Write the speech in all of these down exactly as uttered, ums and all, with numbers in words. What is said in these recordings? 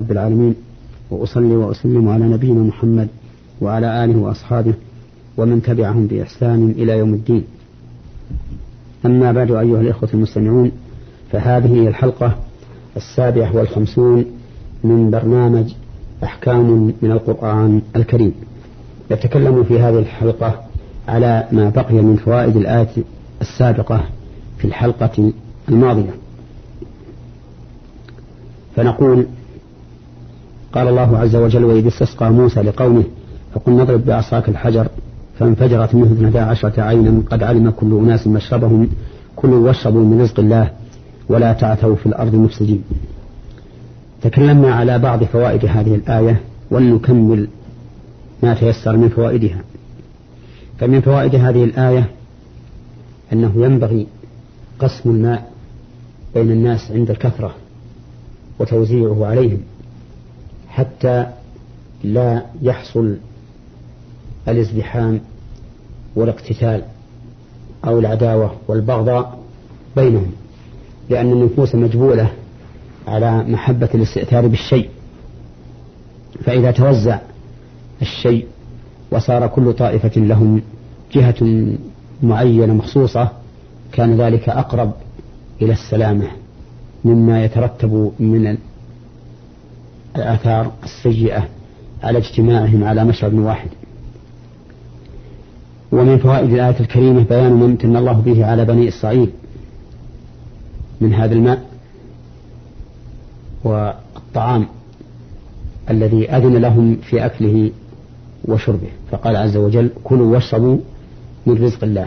رب العالمين، وأصلي وأسلم على نبينا محمد وعلى آله وأصحابه ومن تبعهم بإحسان إلى يوم الدين. أما بعد، أيها الإخوة المستمعون، فهذه هي الحلقة السابعة والخمسون من برنامج أحكام من القرآن الكريم. نتكلم في هذه الحلقة على ما بقي من فوائد الآية السابقة في الحلقة الماضية. فنقول: قال الله عز وجل: وإذ استسقى موسى لقومه فقل نضرب بعصاك الحجر فانفجرت منه اثنتا عشرة عينا قد علم كل أناس مشربهم كلوا واشربوا من رزق الله ولا تعثوا في الأرض مفسدين. تكلمنا على بعض فوائد هذه الآية، ولنكمل ما تيسر من فوائدها. فمن فوائد هذه الآية أنه ينبغي قسم الماء بين الناس عند الكثرة وتوزيعه عليهم حتى لا يحصل الازدحام والاقتتال أو العداوة والبغضاء بينهم، لأن النفوس مجبولة على محبة الاستئثار بالشيء، فإذا توزع الشيء وصار كل طائفة لهم جهة معينة مخصوصة كان ذلك أقرب إلى السلامة مما يترتب من الآثار السيئة على اجتماعهم على مشرب واحد. ومن فوائد الآية الكريمة بيان ما امتن الله به على بني إسرائيل من هذا الماء والطعام الذي أذن لهم في أكله وشربه، فقال عز وجل: كلوا واشربوا من رزق الله.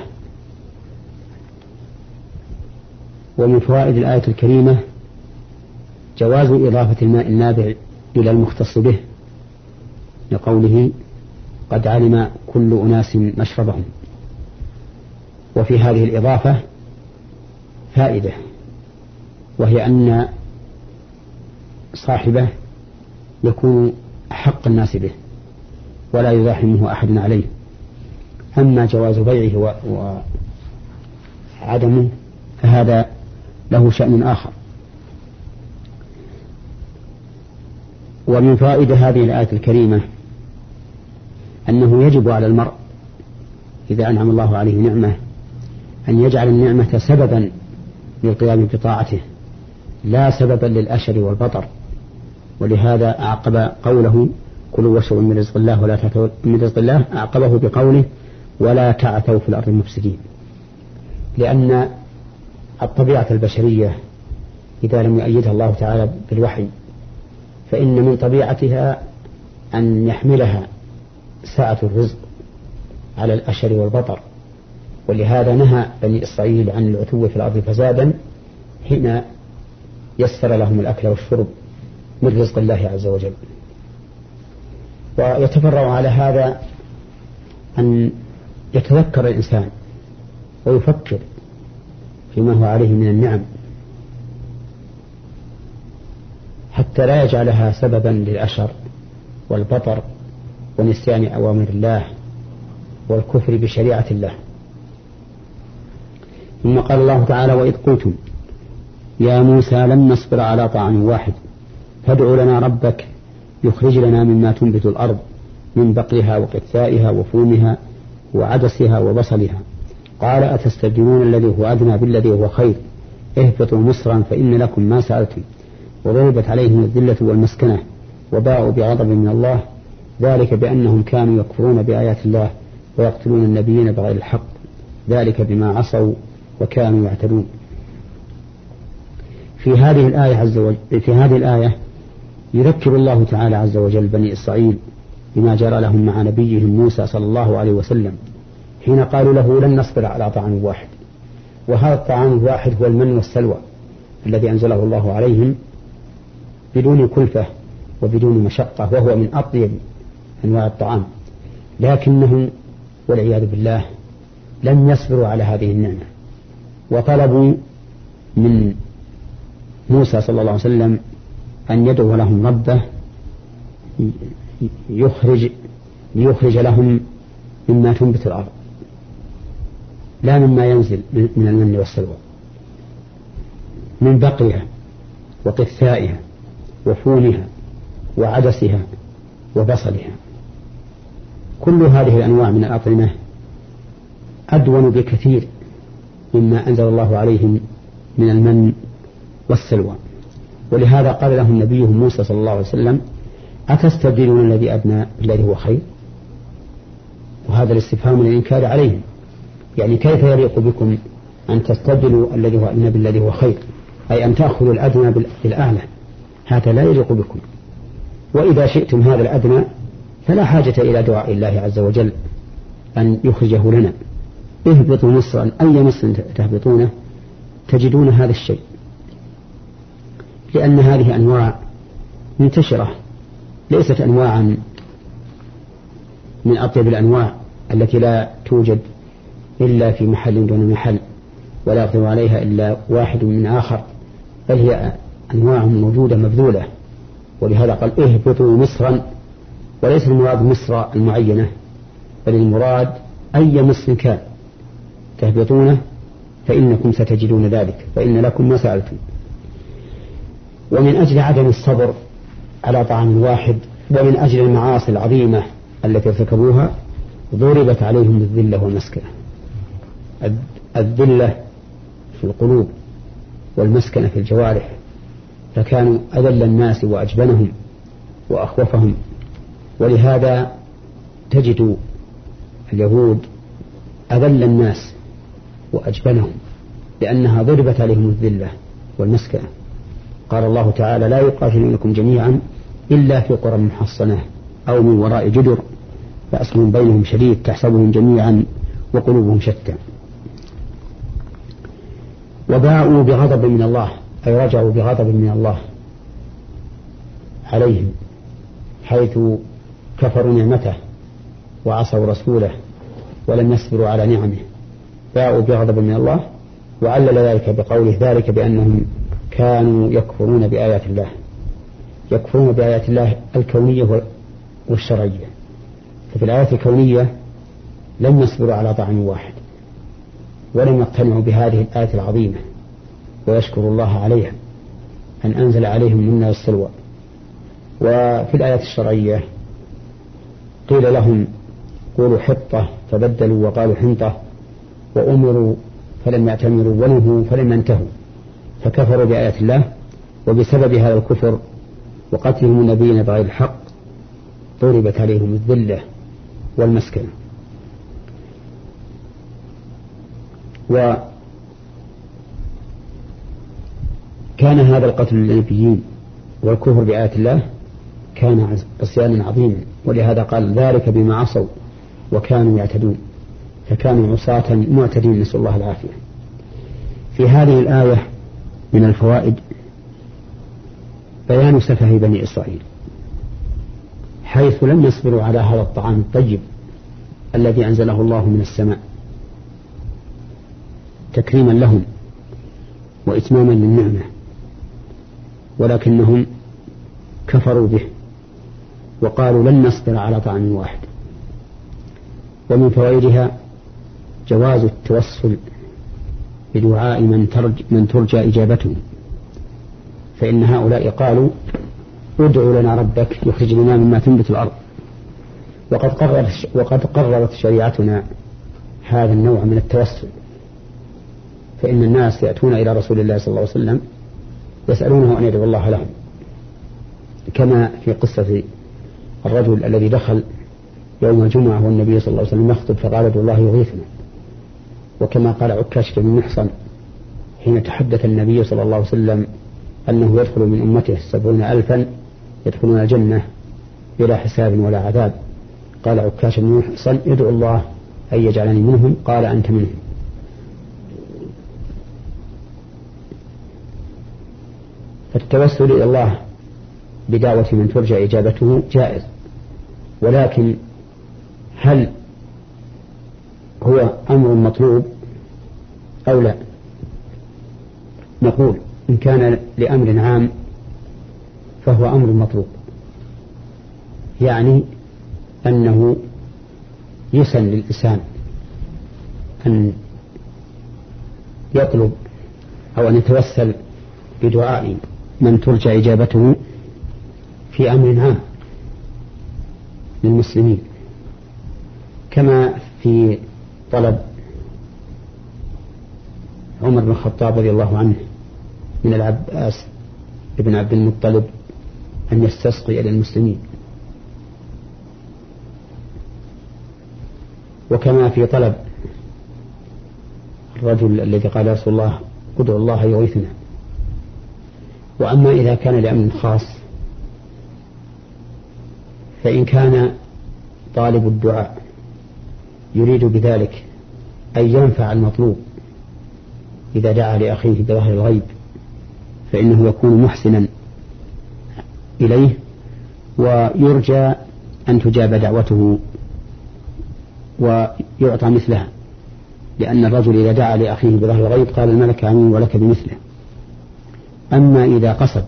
ومن فوائد الآية الكريمة جواز إضافة الماء النابع إلى المختص به، لقوله: قد علم كل أناس مشربهم. وفي هذه الإضافة فائدة، وهي أن صاحبه يكون أحق الناس به ولا يزاحمه أحد عليه. أما جواز بيعه وعدمه فهذا له شأن آخر. ومن فائدة هذه الآية الكريمة أنه يجب على المرء إذا أنعم الله عليه نعمة أن يجعل النعمة سببا للقيام بطاعته لا سببا للأشر والبطر. ولهذا أعقب قوله: كلوا واشربوا من رزق الله ولا تعثوا من رزق الله، أعقبه بقوله: ولا تعثوا في الأرض مفسدين. لأن الطبيعة البشرية إذا لم يؤيدها الله تعالى بالوحي فإن من طبيعتها أن يحملها سعة الرزق على الأشر والبطر. ولهذا نهى بني إسرائيل عن العتو في الأرض فسادا حين يسر لهم الأكل والشرب من رزق الله عز وجل. ويتفرع على هذا أن يتذكر الإنسان ويفكر فيما هو عليه من النعم حتى لا يجعلها سببا للأشر والبطر ونسيان أوامر الله والكفر بشريعة الله. ثم قال الله تعالى: وإذ قلتم يا موسى لن نصبر على طعام واحد فادع لنا ربك يخرج لنا مما تنبت الأرض من بقلها وقثائها وفومها وعدسها وبصلها قال أتستبدلون الذي هو أدنى بالذي هو خير اهبطوا مصرا فإن لكم ما سألتم وضربت عليهم الذلة والمسكنة وباءوا بغضب من الله ذلك بأنهم كانوا يكفرون بآيات الله ويقتلون النبيين بغير الحق ذلك بما عصوا وكانوا يعتدون. في هذه الآية عز وجل في هذه الآية يذكر الله تعالى عز وجل بني إسرائيل بما جرى لهم مع نبيهم موسى صلى الله عليه وسلم حين قالوا له: لن نصبر على طعام واحد. وهذا الطعام الواحد هو المن والسلوى الذي أنزله الله عليهم بدون كلفة وبدون مشقة، وهو من أطيب أنواع الطعام، لكنهم والعياذ بالله لم يصبروا على هذه النعمة وطلبوا من موسى صلى الله عليه وسلم أن يدعو لهم ربه يخرج ليخرج لهم مما تنبت الأرض لا مما ينزل من المن والسلوى، من بقلها وقثائها وفومها وعدسها وبصلها. كل هذه الأنواع من الأطعمة أدون بكثير مما أنزل الله عليهم من المن والسلوى. ولهذا قال لهم نبيهم موسى صلى الله عليه وسلم: أتستبدلون الذي أدنى بالذي هو خير؟ وهذا الاستفهام للإنكار عليهم، يعني كيف يليق بكم أن تستبدلوا الذي هو أدنى بالذي هو خير، أي أن تأخذوا الأدنى بالأعلى، هذا لا يليق بكم. وإذا شئتم هذا الأدنى فلا حاجة إلى دعاء الله عز وجل أن يخرجه لنا. اهبطوا مصرا، أي مصر تهبطونه تجدون هذا الشيء، لأن هذه أنواع منتشرة، ليست أنواعا من أطيب الأنواع التي لا توجد إلا في محل دون محل ولا يقدر عليها إلا واحد من آخر، بل هي أنواع موجودة مبذولة. ولهذا قال: اهبطوا مصرا، وليس المراد مصر المعينة، بل المراد أي مصر كان تهبطونه فإنكم ستجدون ذلك، فإن لكم ما سألتم. ومن أجل عدم الصبر على طعام واحد، ومن أجل المعاصي العظيمة التي ارتكبوها، ضربت عليهم الذلة والمسكنة. الذلة في القلوب والمسكنة في الجوارح، فكانوا أذل الناس وأجبنهم وأخوفهم. ولهذا تجد اليهود أذل الناس وأجبنهم، لأنها ضربت عليهم الذلة والمسكنة. قال الله تعالى: لا يقاتلونكم جميعا إلا في قرى محصنة أو من وراء جدر بأس بينهم شديد تحسبهم جميعا وقلوبهم شتى. وباءوا بغضب من الله، أي رجعوا بغضب من الله عليهم، حيث كفروا نعمته وعصوا رسوله ولم يصبروا على نعمه. باءوا بغضب من الله، وعلل ذلك بقوله: ذلك بأنهم كانوا يكفرون بآيات الله. يكفرون بآيات الله الكونية والشرعية. ففي الآيات الكونية لم يصبروا على طعام واحد، ولم يقتنعوا بهذه الآية العظيمة ويشكروا الله عليها أن أنزل عليهم منا والسلوى. وفي الآيات الشرعية قيل لهم: قولوا حطة فبدلوا وقالوا حنطة، وأمروا فلم يأتمروا ونهوا فلم ينتهوا، فكفروا بآيات الله. وبسبب هذا الكفر وقتلهم النبيين بغير الحق ضربت عليهم الذلة والمسكنة. وكان هذا القتل للنبيين والكفر بآيات الله كان عصيانا عظيما، ولهذا قال: ذلك بما عصوا وكانوا يعتدون، فكانوا عصاة معتدين، نسأل الله العافية. في هذه الآية من الفوائد بيان سفه بني إسرائيل، حيث لم يصبروا على هذا الطعام الطيب الذي أنزله الله من السماء تكريما لهم وإتماما للنعمة، ولكنهم كفروا به وقالوا لن نصبر على طعام واحد. ومن فوائدها جواز التوسل بدعاء من ترجى, من ترجى إجابته، فإن هؤلاء قالوا: ادعوا لنا ربك يخرج لنا مما تنبت الأرض. وقد قررت, وقد قررت شريعتنا هذا النوع من التوسل، فإن الناس يأتون إلى رسول الله صلى الله عليه وسلم يسألونه أن يدعو الله لهم، كما في قصة الرجل الذي دخل يوم الجمعة والنبي صلى الله عليه وسلم يخطب فقال: ادعو الله يغيثنا. وكما قال عكاشة بن محصن حين تحدث النبي صلى الله عليه وسلم أنه يدخل من أمته سبعون ألفا يدخلون الجنة بلا حساب ولا عذاب، قال عكاشة بن محصن: ادعو الله أن يجعلني منهم، قال: أنت منهم. فالتوسل إلى الله بدعوة من ترجى إجابته جائز، ولكن هل هو أمر مطلوب أو لا؟ نقول إن كان لأمر عام فهو أمر مطلوب، يعني أنه يسن للإنسان أن يطلب أو أن يتوسل بدعاء من ترجى إجابته في أمر عام للمسلمين، كما في طلب عمر بن الخطاب رضي الله عنه من العباس ابن عبد المطلب أن يستسقي للمسلمين، وكما في طلب الرجل الذي قال يا رسول الله ادعو الله يغيثنا. وأما إذا كان لأمر خاص فإن كان طالب الدعاء يريد بذلك أن ينفع المطلوب إذا دعا لأخيه بظهر الغيب فإنه يكون محسنا إليه ويرجى أن تجاب دعوته ويعطى مثلها، لأن الرجل إذا دعا لأخيه بظهر الغيب قال الملك آمين ولك بمثله. أما إذا قصد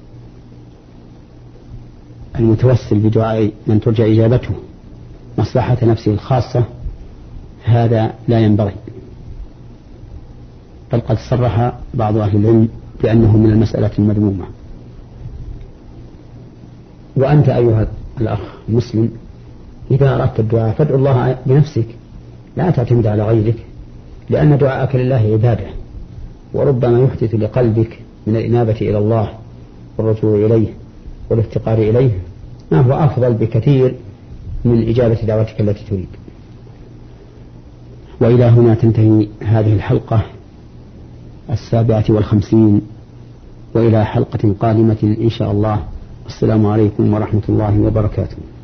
المتوسل بدعاء من ترجى إجابته مصلحة نفسه الخاصة هذا لا ينبغي، بل قد صرح بعض أهل العلم بأنه من المسألة المذمومة. وأنت أيها الأخ المسلم إذا أردت الدعاء فادعو الله بنفسك، لا تعتمد على غيرك، لأن دعاءك لله عبادة، وربما يحدث لقلبك من الإنابة إلى الله والرجوع إليه والافتقار إليه ما هو أفضل بكثير من إجابة دعوتك التي تريد. وإلى هنا تنتهي هذه الحلقة السابعة والخمسين، وإلى حلقة قادمة إن شاء الله. السلام عليكم ورحمة الله وبركاته.